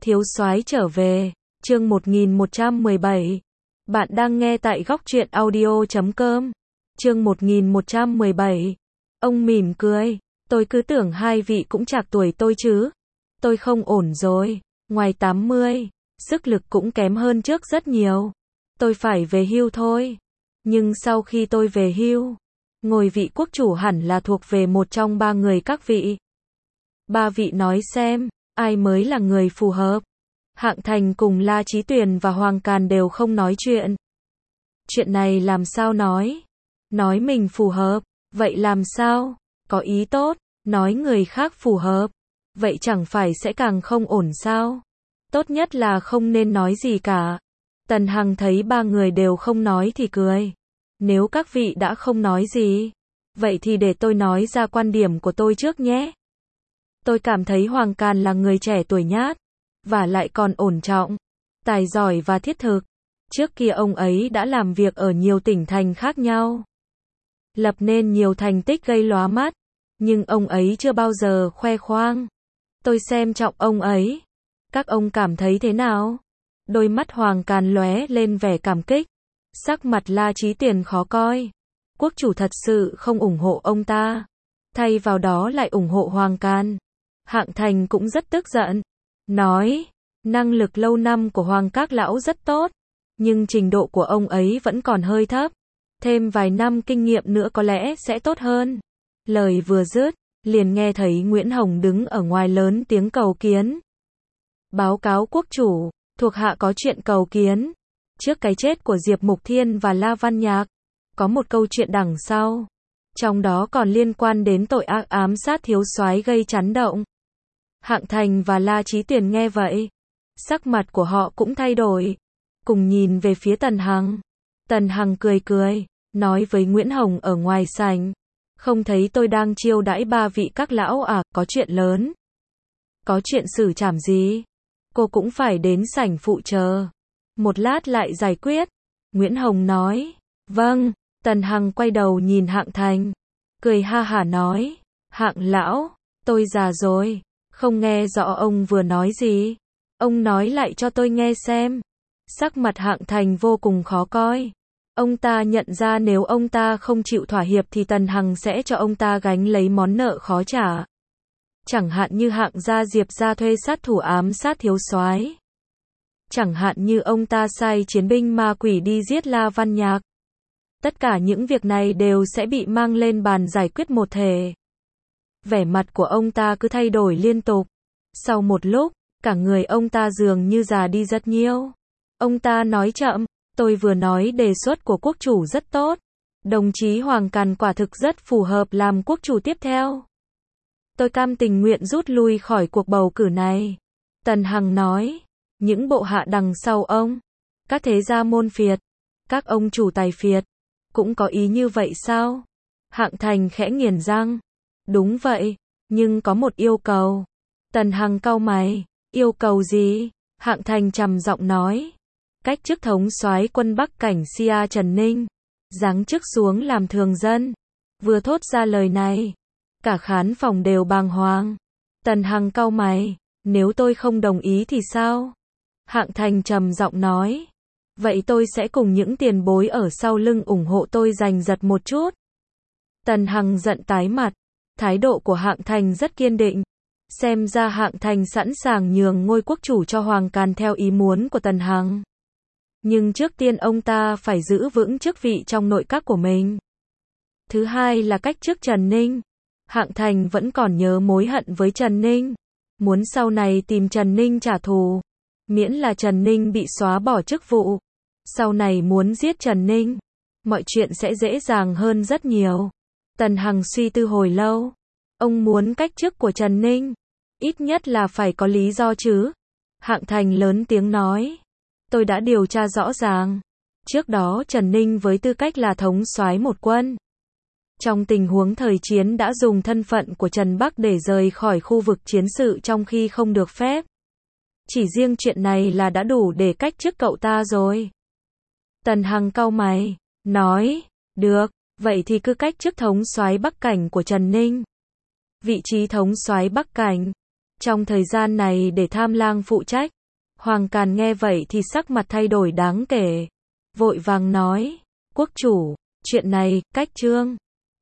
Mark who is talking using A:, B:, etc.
A: Thiếu soái trở về, chương 1117. Bạn đang nghe tại góc truyện audio.com. Chương 1117. Ông mỉm cười, tôi cứ tưởng hai vị cũng trạc tuổi tôi chứ. Tôi không ổn rồi, ngoài 80, sức lực cũng kém hơn trước rất nhiều. Tôi phải về hưu thôi. Nhưng sau khi tôi về hưu, ngôi vị quốc chủ hẳn là thuộc về một trong ba người các vị. Ba vị nói xem, ai mới là người phù hợp? Hạng Thành cùng La Chí Tuyền và Hoàng Càn đều không nói chuyện. Chuyện này làm sao nói? Nói mình phù hợp, vậy làm sao? Có ý tốt, nói người khác phù hợp, vậy chẳng phải sẽ càng không ổn sao? Tốt nhất là không nên nói gì cả. Tần Hằng thấy ba người đều không nói thì cười. Nếu các vị đã không nói gì, vậy thì để tôi nói ra quan điểm của tôi trước nhé. Tôi cảm thấy Hoàng Càn là người trẻ tuổi nhát, và lại còn ổn trọng, tài giỏi và thiết thực. Trước kia ông ấy đã làm việc ở nhiều tỉnh thành khác nhau, lập nên nhiều thành tích gây lóa mắt, nhưng ông ấy chưa bao giờ khoe khoang. Tôi xem trọng ông ấy. Các ông cảm thấy thế nào? Đôi mắt Hoàng Càn lóe lên vẻ cảm kích, sắc mặt La Chí Tuyền khó coi. Quốc chủ thật sự không ủng hộ ông ta, thay vào đó lại ủng hộ Hoàng Càn. Hạng Thành cũng rất tức giận, nói, năng lực lâu năm của Hoàng các lão rất tốt, nhưng trình độ của ông ấy vẫn còn hơi thấp. Thêm vài năm kinh nghiệm nữa có lẽ sẽ tốt hơn. Lời vừa dứt, liền nghe thấy Nguyễn Hồng đứng ở ngoài lớn tiếng cầu kiến. Báo cáo quốc chủ, thuộc hạ có chuyện cầu kiến. Trước cái chết của Diệp Mục Thiên và La Văn Nhạc, có một câu chuyện đằng sau, trong đó còn liên quan đến tội ác ám sát thiếu soái gây chấn động. Hạng Thành và La Chí Tuyền nghe vậy, sắc mặt của họ cũng thay đổi, cùng nhìn về phía Tần Hằng. Tần Hằng cười cười, nói với Nguyễn Hồng ở ngoài sảnh, không thấy tôi đang chiêu đãi ba vị các lão à, có chuyện lớn. Có chuyện xử trảm gì? Cô cũng phải đến sảnh phụ chờ, một lát lại giải quyết. Nguyễn Hồng nói, vâng. Tần Hằng quay đầu nhìn Hạng Thành, cười ha hả nói, Hạng lão, tôi già rồi, không nghe rõ ông vừa nói gì. Ông nói lại cho tôi nghe xem. Sắc mặt Hạng Thành vô cùng khó coi. Ông ta nhận ra nếu ông ta không chịu thỏa hiệp thì Tần Hằng sẽ cho ông ta gánh lấy món nợ khó trả. Chẳng hạn như Hạng gia Diệp gia thuê sát thủ ám sát thiếu soái. Chẳng hạn như ông ta sai chiến binh ma quỷ đi giết La Văn Nhạc. Tất cả những việc này đều sẽ bị mang lên bàn giải quyết một thể. Vẻ mặt của ông ta cứ thay đổi liên tục. Sau một lúc, cả người ông ta dường như già đi rất nhiều. Ông ta nói chậm, tôi vừa nói đề xuất của quốc chủ rất tốt. Đồng chí Hoàng Càn quả thực rất phù hợp làm quốc chủ tiếp theo. Tôi cam tình nguyện rút lui khỏi cuộc bầu cử này. Tần Hằng nói, những bộ hạ đằng sau ông, các thế gia môn phiệt, các ông chủ tài phiệt, cũng có ý như vậy sao? Hạng Thành khẽ nghiến răng, đúng vậy, nhưng có một yêu cầu. Tần Hằng cau mày, yêu cầu gì? Hạng Thành trầm giọng nói, cách chức thống soái quân Bắc Cảnh Sia Trần Ninh, giáng chức xuống làm thường dân. Vừa thốt ra lời này, cả khán phòng đều bàng hoàng. Tần Hằng cau mày, nếu tôi không đồng ý thì sao? Hạng Thành trầm giọng nói, vậy tôi sẽ cùng những tiền bối ở sau lưng ủng hộ tôi giành giật một chút. Tần Hằng giận tái mặt, thái độ của Hạng Thành rất kiên định. Xem ra Hạng Thành sẵn sàng nhường ngôi quốc chủ cho Hoàng Càn theo ý muốn của Tần Hằng. Nhưng trước tiên ông ta phải giữ vững chức vị trong nội các của mình. Thứ hai là cách chức Trần Ninh. Hạng Thành vẫn còn nhớ mối hận với Trần Ninh, muốn sau này tìm Trần Ninh trả thù. Miễn là Trần Ninh bị xóa bỏ chức vụ, sau này muốn giết Trần Ninh, mọi chuyện sẽ dễ dàng hơn rất nhiều. Tần Hằng suy tư hồi lâu. Ông muốn cách chức của Trần Ninh, ít nhất là phải có lý do chứ. Hạng Thành lớn tiếng nói, tôi đã điều tra rõ ràng. Trước đó Trần Ninh với tư cách là thống soái một quân, trong tình huống thời chiến đã dùng thân phận của Trần Bắc để rời khỏi khu vực chiến sự trong khi không được phép. Chỉ riêng chuyện này là đã đủ để cách chức cậu ta rồi. Tần Hằng cau mày, nói, được, vậy thì cứ cách chức thống soái Bắc Cảnh của Trần Ninh. Vị trí thống soái Bắc Cảnh Trong thời gian này để Tham Lang phụ trách. Hoàng Càn nghe vậy thì sắc mặt thay đổi đáng kể. Vội vàng nói, quốc chủ, chuyện này, cách Trương